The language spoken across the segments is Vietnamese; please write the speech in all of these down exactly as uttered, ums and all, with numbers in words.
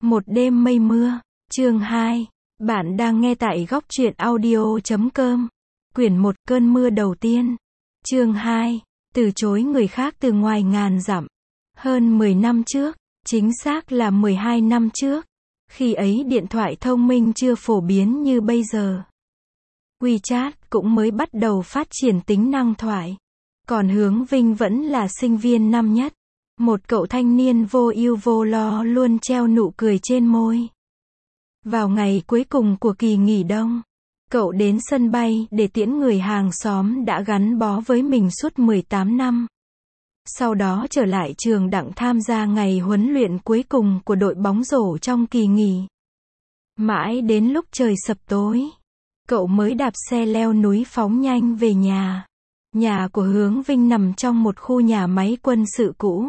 Một đêm mây mưa, chương hai. Bạn đang nghe tại góc truyện audio chấm com. Quyển một cơn mưa đầu tiên. Chương hai. Từ chối người khác từ ngoài ngàn dặm. Hơn mười năm trước, chính xác là mười hai năm trước. Khi ấy điện thoại thông minh chưa phổ biến như bây giờ. WeChat cũng mới bắt đầu phát triển tính năng thoại. Còn Hướng Vinh vẫn là sinh viên năm nhất. Một cậu thanh niên vô ưu vô lo luôn treo nụ cười trên môi. Vào ngày cuối cùng của kỳ nghỉ đông, cậu đến sân bay để tiễn người hàng xóm đã gắn bó với mình suốt mười tám năm. Sau đó trở lại trường đặng tham gia ngày huấn luyện cuối cùng của đội bóng rổ trong kỳ nghỉ. Mãi đến lúc trời sập tối, cậu mới đạp xe leo núi phóng nhanh về nhà. Nhà của Hướng Vinh nằm trong một khu nhà máy quân sự cũ.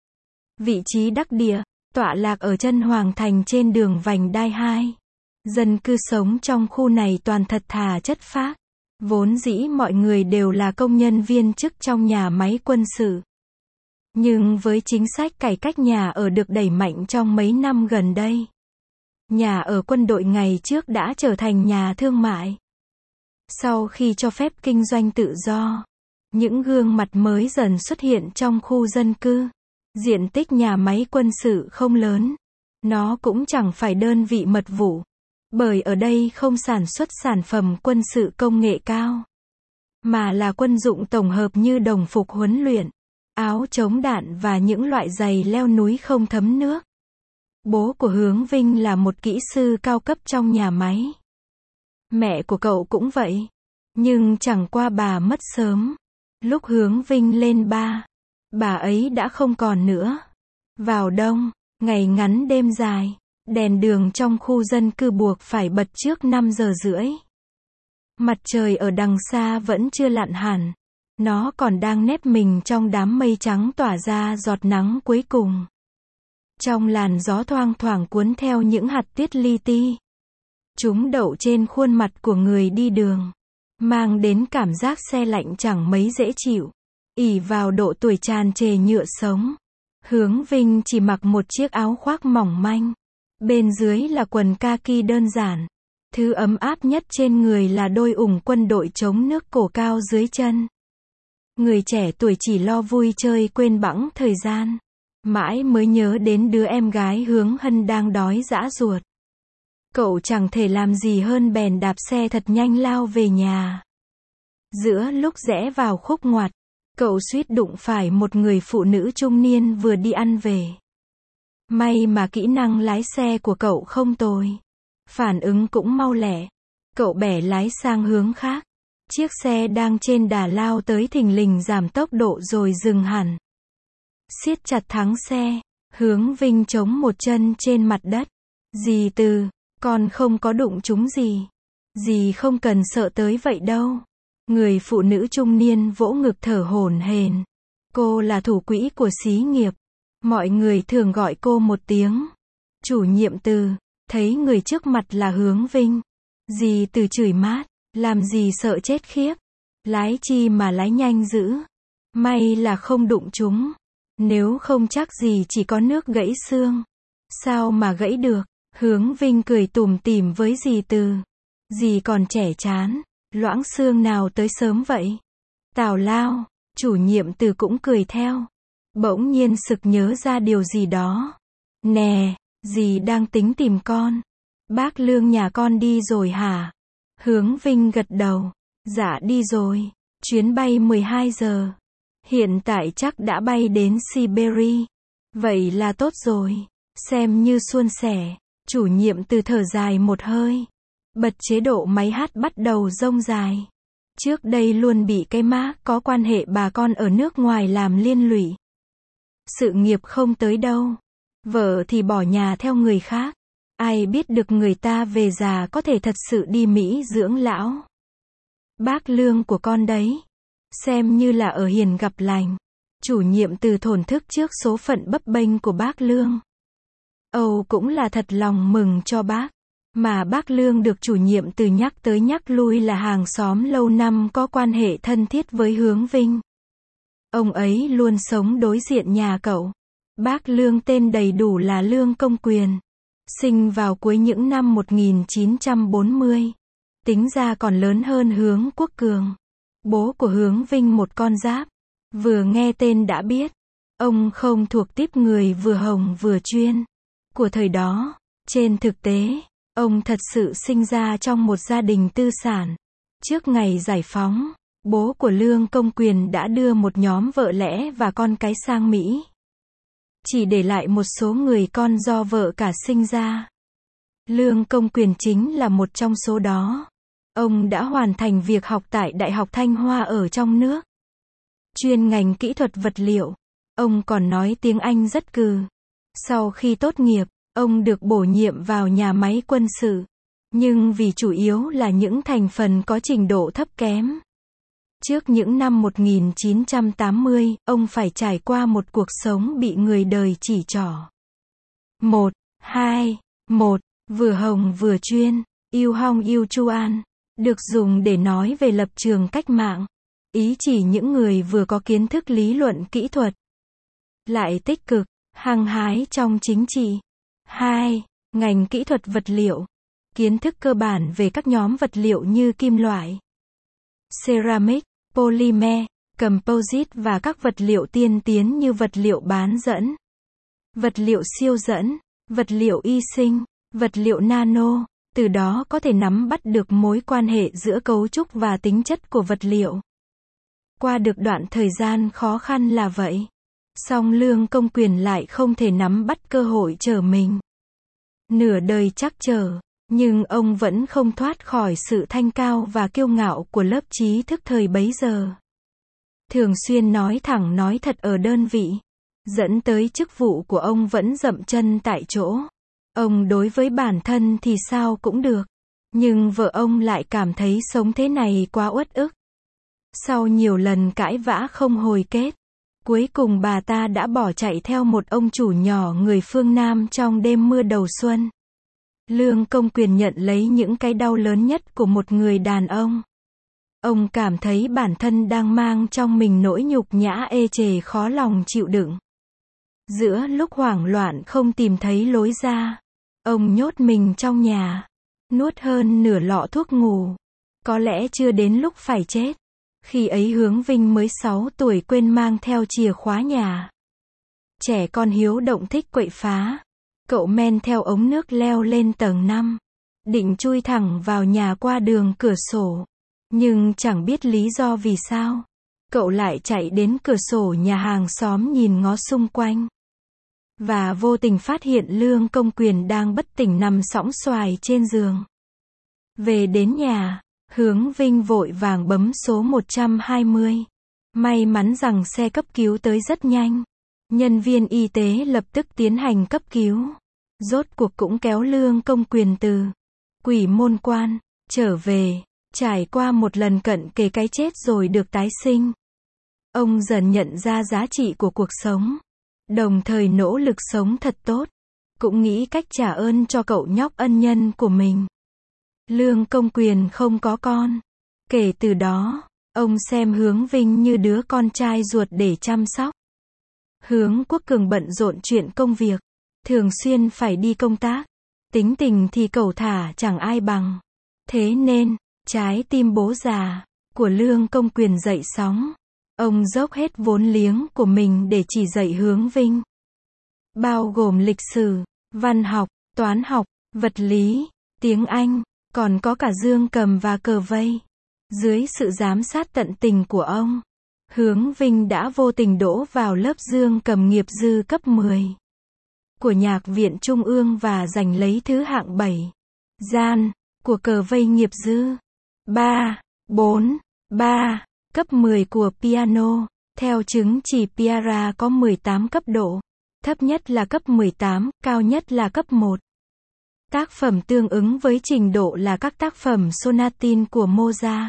Vị trí đắc địa, tọa lạc ở chân Hoàng Thành trên đường vành đai hai. Dân cư sống trong khu này toàn thật thà chất phác. Vốn dĩ mọi người đều là công nhân viên chức trong nhà máy quân sự. Nhưng với chính sách cải cách nhà ở được đẩy mạnh trong mấy năm gần đây, nhà ở quân đội ngày trước đã trở thành nhà thương mại. Sau khi cho phép kinh doanh tự do, những gương mặt mới dần xuất hiện trong khu dân cư. Diện tích nhà máy quân sự không lớn. Nó cũng chẳng phải đơn vị mật vụ. Bởi ở đây không sản xuất sản phẩm quân sự công nghệ cao. Mà là quân dụng tổng hợp như đồng phục huấn luyện, áo chống đạn và những loại giày leo núi không thấm nước. Bố của Hướng Vinh là một kỹ sư cao cấp trong nhà máy. Mẹ của cậu cũng vậy. Nhưng chẳng qua bà mất sớm. Lúc Hướng Vinh lên ba, bà ấy đã không còn nữa. Vào đông, ngày ngắn đêm dài, đèn đường trong khu dân cư buộc phải bật trước năm giờ rưỡi. Mặt trời ở đằng xa vẫn chưa lặn hẳn. Nó còn đang nép mình trong đám mây trắng tỏa ra giọt nắng cuối cùng. Trong làn gió thoang thoảng cuốn theo những hạt tuyết li ti. Chúng đậu trên khuôn mặt của người đi đường, mang đến cảm giác se lạnh chẳng mấy dễ chịu. Ỷ vào độ tuổi tràn trề nhựa sống, Hướng Vinh chỉ mặc một chiếc áo khoác mỏng manh. Bên dưới là quần kaki đơn giản. Thứ ấm áp nhất trên người là đôi ủng quân đội chống nước cổ cao dưới chân. Người trẻ tuổi chỉ lo vui chơi quên bẵng thời gian. Mãi mới nhớ đến đứa em gái Hướng Hân đang đói dã ruột. Cậu chẳng thể làm gì hơn bèn đạp xe thật nhanh lao về nhà. Giữa lúc rẽ vào khúc ngoặt, cậu suýt đụng phải một người phụ nữ trung niên vừa đi ăn về. May mà kỹ năng lái xe của cậu không tồi. Phản ứng cũng mau lẹ. Cậu bẻ lái sang hướng khác. Chiếc xe đang trên đà lao tới thình lình giảm tốc độ rồi dừng hẳn. Siết chặt thắng xe, Hướng Vinh chống một chân trên mặt đất. Dì Từ, con không có đụng trúng gì. Dì không cần sợ tới vậy đâu. Người phụ nữ trung niên vỗ ngực thở hổn hển. Cô là thủ quỹ của xí nghiệp. Mọi người thường gọi cô một tiếng chủ nhiệm Từ. Thấy người trước mặt là Hướng Vinh, dì Từ chửi mát. Làm gì sợ chết khiếp. Lái chi mà lái nhanh dữ. May là không đụng chúng. Nếu không chắc gì chỉ có nước gãy xương. Sao mà gãy được. Hướng Vinh cười tủm tỉm với dì Từ. Dì còn trẻ chán. Loãng xương nào tới sớm vậy? Tào lao. Chủ nhiệm Từ cũng cười theo. Bỗng nhiên sực nhớ ra điều gì đó. Nè, dì đang tính tìm con. Bác Lương nhà con đi rồi hả? Hướng Vinh gật đầu. Dạ đi rồi. Chuyến bay mười hai giờ. Hiện tại chắc đã bay đến Siberia. Vậy là tốt rồi. Xem như suôn sẻ. Chủ nhiệm Từ thở dài một hơi. Bật chế độ máy hát bắt đầu rông dài. Trước đây luôn bị cái má có quan hệ bà con ở nước ngoài làm liên lụy. Sự nghiệp không tới đâu. Vợ thì bỏ nhà theo người khác. Ai biết được người ta về già có thể thật sự đi Mỹ dưỡng lão. Bác Lương của con đấy. Xem như là ở hiền gặp lành. Chủ nhiệm Từ thổn thức trước số phận bấp bênh của bác Lương. Âu cũng là thật lòng mừng cho bác. Mà bác Lương được chủ nhiệm Từ nhắc tới nhắc lui là hàng xóm lâu năm có quan hệ thân thiết với Hướng Vinh. Ông ấy luôn sống đối diện nhà cậu. Bác Lương tên đầy đủ là Lương Công Quyền. sinh vào cuối những năm một nghìn chín trăm bốn mươi. Tính ra còn lớn hơn Hướng Quốc Cường, bố của Hướng Vinh một con giáp. Vừa nghe tên đã biết, ông không thuộc típ người vừa hồng vừa chuyên của thời đó. Trên thực tế, ông thật sự sinh ra trong một gia đình tư sản. Trước ngày giải phóng, bố của Lương Công Quyền đã đưa một nhóm vợ lẽ và con cái sang Mỹ, chỉ để lại một số người con do vợ cả sinh ra. Lương Công Quyền chính là một trong số đó. Ông đã hoàn thành việc học tại Đại học Thanh Hoa ở trong nước, chuyên ngành kỹ thuật vật liệu. Ông còn nói tiếng Anh rất cừ. Sau khi tốt nghiệp, ông được bổ nhiệm vào nhà máy quân sự, nhưng vì chủ yếu là những thành phần có trình độ thấp kém. Trước những năm một nghìn chín trăm tám mươi, ông phải trải qua một cuộc sống bị người đời chỉ trỏ. một, hai, một, vừa hồng vừa chuyên, yêu hong yêu chuan, được dùng để nói về lập trường cách mạng, ý chỉ những người vừa có kiến thức lý luận kỹ thuật, lại tích cực, hăng hái trong chính trị. hai. Ngành kỹ thuật vật liệu, kiến thức cơ bản về các nhóm vật liệu như kim loại, ceramic, polymer, composite và các vật liệu tiên tiến như vật liệu bán dẫn, vật liệu siêu dẫn, vật liệu y sinh, vật liệu nano, từ đó có thể nắm bắt được mối quan hệ giữa cấu trúc và tính chất của vật liệu. Qua được đoạn thời gian khó khăn là vậy, song Lương Công Quyền lại không thể nắm bắt cơ hội trở mình. Nửa đời trắc trở, nhưng ông vẫn không thoát khỏi sự thanh cao và kiêu ngạo của lớp trí thức thời bấy giờ. Thường xuyên nói thẳng nói thật ở đơn vị, dẫn tới chức vụ của ông vẫn dậm chân tại chỗ. Ông đối với bản thân thì sao cũng được, nhưng vợ ông lại cảm thấy sống thế này quá uất ức. Sau nhiều lần cãi vã không hồi kết, cuối cùng bà ta đã bỏ chạy theo một ông chủ nhỏ người phương Nam trong đêm mưa đầu xuân. Lương Công Quyền nhận lấy những cái đau lớn nhất của một người đàn ông. Ông cảm thấy bản thân đang mang trong mình nỗi nhục nhã ê chề khó lòng chịu đựng. Giữa lúc hoảng loạn không tìm thấy lối ra, ông nhốt mình trong nhà, nuốt hơn nửa lọ thuốc ngủ. Có lẽ chưa đến lúc phải chết. Khi ấy Hướng Vinh mới sáu tuổi quên mang theo chìa khóa nhà. Trẻ con hiếu động thích quậy phá. Cậu men theo ống nước leo lên tầng năm. Định chui thẳng vào nhà qua đường cửa sổ. Nhưng chẳng biết lý do vì sao. Cậu lại chạy đến cửa sổ nhà hàng xóm nhìn ngó xung quanh. Và vô tình phát hiện Lương Công Quyền đang bất tỉnh nằm sõng xoài trên giường. Về đến nhà, Hướng Vinh vội vàng bấm số một trăm hai mươi. May mắn rằng xe cấp cứu tới rất nhanh. Nhân viên y tế lập tức tiến hành cấp cứu. Rốt cuộc cũng kéo Lương Công Quyền từ Quỷ Môn Quan trở về, trải qua một lần cận kề cái chết rồi được tái sinh. Ông dần nhận ra giá trị của cuộc sống, đồng thời nỗ lực sống thật tốt, cũng nghĩ cách trả ơn cho cậu nhóc ân nhân của mình. Lương Công Quyền không có con. Kể từ đó, ông xem Hướng Vinh như đứa con trai ruột để chăm sóc. Hướng Quốc Cường bận rộn chuyện công việc, thường xuyên phải đi công tác. Tính tình thì cẩu thả chẳng ai bằng. Thế nên, trái tim bố già của Lương Công Quyền dậy sóng. Ông dốc hết vốn liếng của mình để chỉ dạy Hướng Vinh. Bao gồm lịch sử, văn học, toán học, vật lý, tiếng Anh, còn có cả dương cầm và cờ vây. Dưới sự giám sát tận tình của ông, Hướng Vinh đã vô tình đỗ vào lớp dương cầm nghiệp dư cấp mười của Nhạc viện Trung ương và giành lấy thứ hạng bảy. Gian của cờ vây nghiệp dư ba, bốn, ba, cấp mười của piano. Theo chứng chỉ Piara có mười tám cấp độ. Thấp nhất là cấp mười tám, cao nhất là cấp một. Tác phẩm tương ứng với trình độ là các tác phẩm Sonatin của Mozart,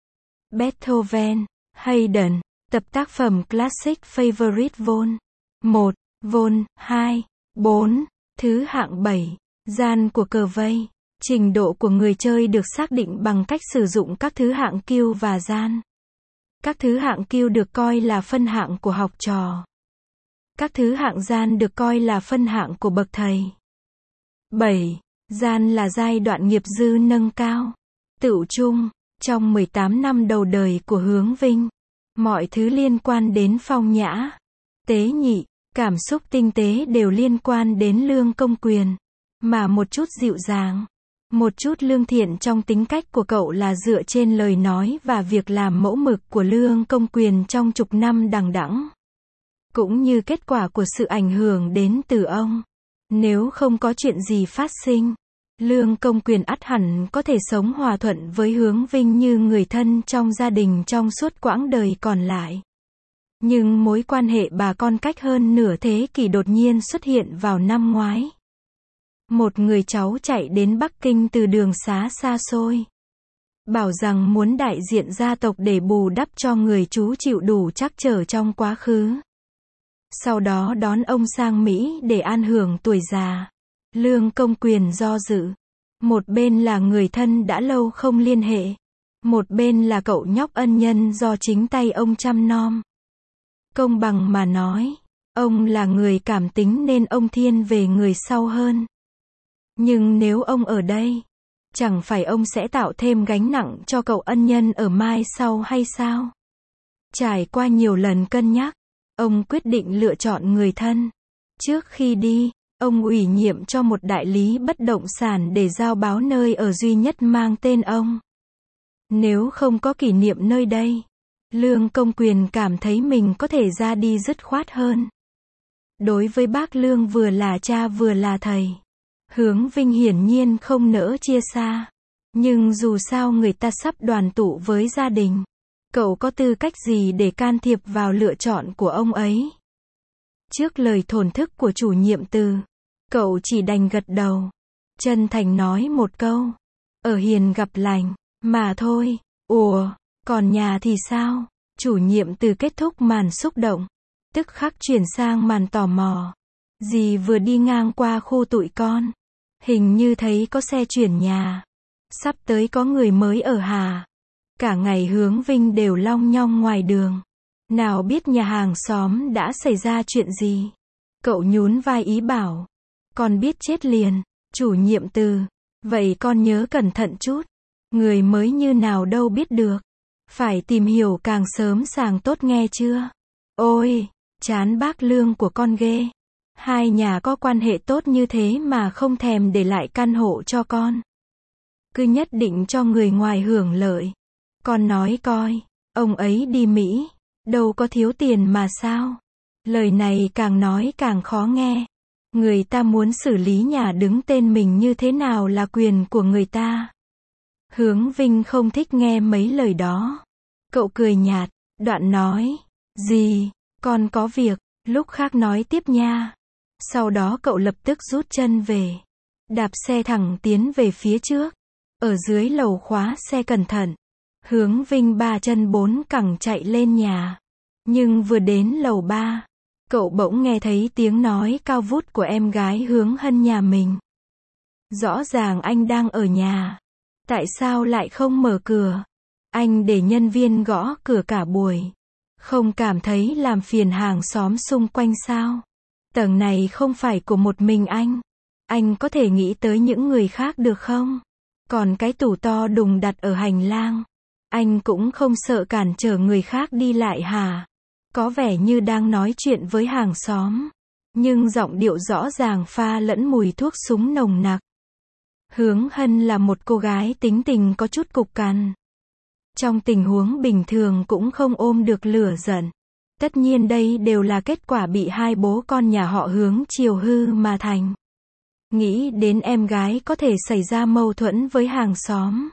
Beethoven, Haydn. Tập tác phẩm Classic Favorite Vol. một, Vol. hai, bốn, thứ hạng bảy. Gian của cờ vây. Trình độ của người chơi được xác định bằng cách sử dụng các thứ hạng Q và gian. Các thứ hạng Q được coi là phân hạng của học trò. Các thứ hạng gian được coi là phân hạng của bậc thầy. bảy. Gian là giai đoạn nghiệp dư nâng cao. Tựu chung, trong mười tám năm đầu đời của Hướng Vinh, mọi thứ liên quan đến phong nhã, tế nhị, cảm xúc tinh tế đều liên quan đến Lương Công Quyền. Mà một chút dịu dàng, một chút lương thiện trong tính cách của cậu là dựa trên lời nói và việc làm mẫu mực của Lương Công Quyền trong chục năm đằng đẵng, cũng như kết quả của sự ảnh hưởng đến từ ông. Nếu không có chuyện gì phát sinh, Lương Công Quyền ắt hẳn có thể sống hòa thuận với Hướng Vinh như người thân trong gia đình trong suốt quãng đời còn lại. Nhưng mối quan hệ bà con cách hơn nửa thế kỷ đột nhiên xuất hiện vào năm ngoái. Một người cháu chạy đến Bắc Kinh từ đường xá xa xôi, bảo rằng muốn đại diện gia tộc để bù đắp cho người chú chịu đủ trắc trở trong quá khứ, sau đó đón ông sang Mỹ để an hưởng tuổi già. Lương Công Quyền do dự. Một bên là người thân đã lâu không liên hệ, một bên là cậu nhóc ân nhân do chính tay ông chăm nom. Công bằng mà nói, ông là người cảm tính nên ông thiên về người sau hơn. Nhưng nếu ông ở đây, chẳng phải ông sẽ tạo thêm gánh nặng cho cậu ân nhân ở mai sau hay sao? Trải qua nhiều lần cân nhắc, ông quyết định lựa chọn người thân. Trước khi đi, ông ủy nhiệm cho một đại lý bất động sản để giao báo nơi ở duy nhất mang tên ông. Nếu không có kỷ niệm nơi đây, Lương Công Quyền cảm thấy mình có thể ra đi dứt khoát hơn. Đối với bác Lương vừa là cha vừa là thầy, Hướng Vinh hiển nhiên không nỡ chia xa. Nhưng dù sao người ta sắp đoàn tụ với gia đình, cậu có tư cách gì để can thiệp vào lựa chọn của ông ấy? Trước lời thổn thức của chủ nhiệm Từ, cậu chỉ đành gật đầu, chân thành nói một câu, ở hiền gặp lành, mà thôi. Ủa, còn nhà thì sao? Chủ nhiệm Từ kết thúc màn xúc động, tức khắc chuyển sang màn tò mò. Dì vừa đi ngang qua khu tụi con, hình như thấy có xe chuyển nhà. Sắp tới có người mới ở hả? Cả ngày Hướng Vinh đều long nhong ngoài đường. Nào biết nhà hàng xóm đã xảy ra chuyện gì? Cậu nhún vai ý bảo. Con biết chết liền. Chủ nhiệm Từ. Vậy con nhớ cẩn thận chút. Người mới như nào đâu biết được. Phải tìm hiểu càng sớm càng tốt nghe chưa? Ôi, chán bác Lương của con ghê. Hai nhà có quan hệ tốt như thế mà không thèm để lại căn hộ cho con. Cứ nhất định cho người ngoài hưởng lợi. Con nói coi, ông ấy đi Mỹ, đâu có thiếu tiền mà sao? Lời này càng nói càng khó nghe. Người ta muốn xử lý nhà đứng tên mình như thế nào là quyền của người ta. Hướng Vinh không thích nghe mấy lời đó. Cậu cười nhạt, đoạn nói, gì, con có việc, lúc khác nói tiếp nha. Sau đó cậu lập tức rút chân về, đạp xe thẳng tiến về phía trước. Ở dưới lầu khóa xe cẩn thận. Hướng Vinh ba chân bốn cẳng chạy lên nhà. Nhưng vừa đến lầu ba, cậu bỗng nghe thấy tiếng nói cao vút của em gái Hướng Hân nhà mình. Rõ ràng anh đang ở nhà. Tại sao lại không mở cửa? Anh để nhân viên gõ cửa cả buổi. Không cảm thấy làm phiền hàng xóm xung quanh sao? Tầng này không phải của một mình anh. Anh có thể nghĩ tới những người khác được không? Còn cái tủ to đùng đặt ở hành lang, anh cũng không sợ cản trở người khác đi lại hả? Có vẻ như đang nói chuyện với hàng xóm, nhưng giọng điệu rõ ràng pha lẫn mùi thuốc súng nồng nặc. Hướng Hân là một cô gái tính tình có chút cục cằn. Trong tình huống bình thường cũng không ôm được lửa giận. Tất nhiên đây đều là kết quả bị hai bố con nhà họ Hướng chiều hư mà thành. Nghĩ đến em gái có thể xảy ra mâu thuẫn với hàng xóm,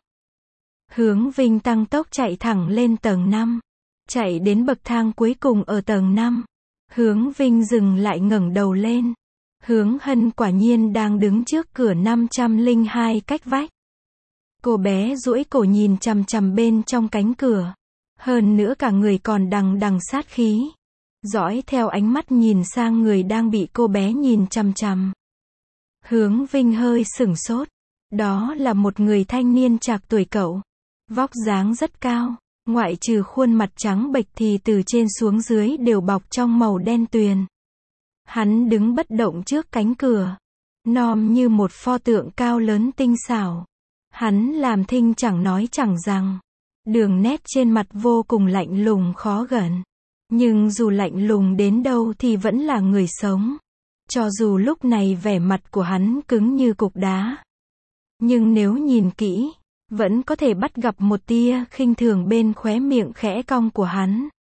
Hướng Vinh tăng tốc chạy thẳng lên tầng năm. Chạy đến bậc thang cuối cùng ở tầng năm, Hướng Vinh dừng lại ngẩng đầu lên. Hướng Hân quả nhiên đang đứng trước cửa năm trăm lẻ hai cách vách. Cô bé duỗi cổ nhìn chằm chằm bên trong cánh cửa. Hơn nữa cả người còn đằng đằng sát khí. Dõi theo ánh mắt nhìn sang người đang bị cô bé nhìn chằm chằm. Hướng Vinh hơi sửng sốt. Đó là một người thanh niên trạc tuổi cậu. Vóc dáng rất cao. Ngoại trừ khuôn mặt trắng bệch thì từ trên xuống dưới đều bọc trong màu đen tuyền. Hắn đứng bất động trước cánh cửa. nom như một pho tượng cao lớn tinh xảo. Hắn làm thinh chẳng nói chẳng rằng. Đường nét trên mặt vô cùng lạnh lùng khó gần. Nhưng dù lạnh lùng đến đâu thì vẫn là người sống. Cho dù lúc này vẻ mặt của hắn cứng như cục đá. Nhưng nếu nhìn kỹ, vẫn có thể bắt gặp một tia khinh thường bên khóe miệng khẽ cong của hắn.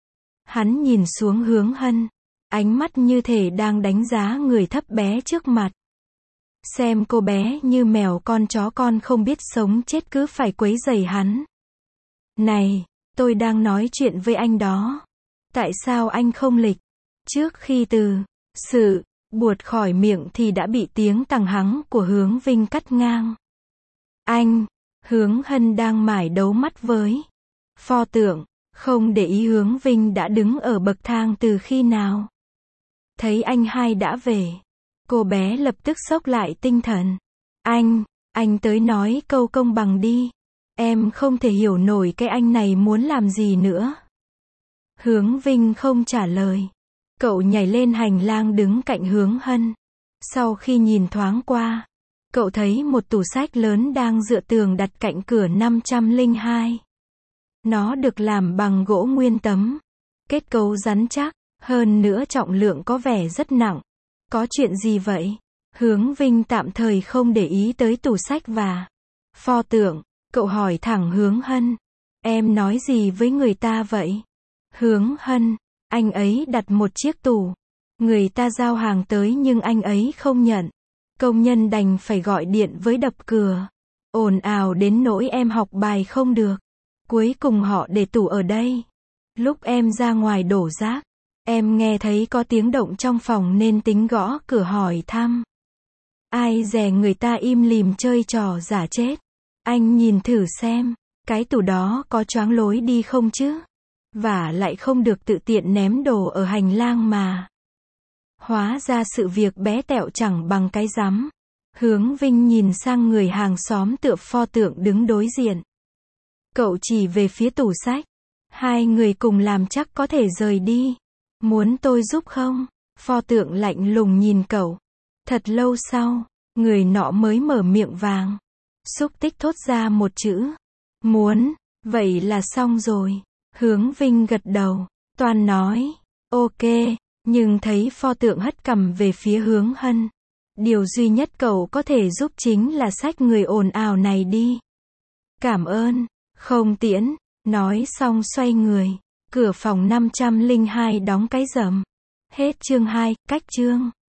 Hắn nhìn xuống Hướng Hân, ánh mắt như thể đang đánh giá người thấp bé trước mặt. Xem cô bé như mèo con chó con không biết sống chết cứ phải quấy rầy hắn. Này, tôi đang nói chuyện với anh đó. Tại sao anh không lịch? Trước khi từ sự buột khỏi miệng thì đã bị tiếng tằng hắng của Hướng Vinh cắt ngang. Anh, Hướng Hân đang mải đấu mắt với pho tượng, không để ý Hướng Vinh đã đứng ở bậc thang từ khi nào. Thấy anh hai đã về, cô bé lập tức xốc lại tinh thần. Anh, anh tới nói câu công bằng đi. Em không thể hiểu nổi cái anh này muốn làm gì nữa. Hướng Vinh không trả lời. Cậu nhảy lên hành lang đứng cạnh Hướng Hân. Sau khi nhìn thoáng qua, cậu thấy một tủ sách lớn đang dựa tường đặt cạnh cửa năm trăm lẻ hai. Nó được làm bằng gỗ nguyên tấm. Kết cấu rắn chắc, hơn nữa trọng lượng có vẻ rất nặng. Có chuyện gì vậy? Hướng Vinh tạm thời không để ý tới tủ sách và pho tượng. Cậu hỏi thẳng Hướng Hân. Em nói gì với người ta vậy? Hướng Hân, anh ấy đặt một chiếc tủ. Người ta giao hàng tới nhưng anh ấy không nhận. Công nhân đành phải gọi điện với đập cửa. Ồn ào đến nỗi em học bài không được. Cuối cùng họ để tủ ở đây. Lúc em ra ngoài đổ rác, em nghe thấy có tiếng động trong phòng nên tính gõ cửa hỏi thăm. Ai dè người ta im lìm chơi trò giả chết. Anh nhìn thử xem, cái tủ đó có choáng lối đi không chứ? Và lại không được tự tiện ném đồ ở hành lang mà. Hóa ra sự việc bé tẹo chẳng bằng cái rắm. Hướng Vinh nhìn sang người hàng xóm tựa pho tượng đứng đối diện. Cậu chỉ về phía tủ sách. Hai người cùng làm chắc có thể rời đi. Muốn tôi giúp không? Pho tượng lạnh lùng nhìn cậu. Thật lâu sau, người nọ mới mở miệng vàng. Xúc tích thốt ra một chữ. Muốn, vậy là xong rồi. Hướng Vinh gật đầu. Toàn nói, ok, nhưng thấy pho tượng hất cằm về phía Hướng Hân. Điều duy nhất cậu có thể giúp chính là xách người ồn ào này đi. Cảm ơn, không tiễn. Nói xong xoay người. Cửa phòng năm trăm lẻ hai đóng cái rầm. Hết chương hai, cách chương.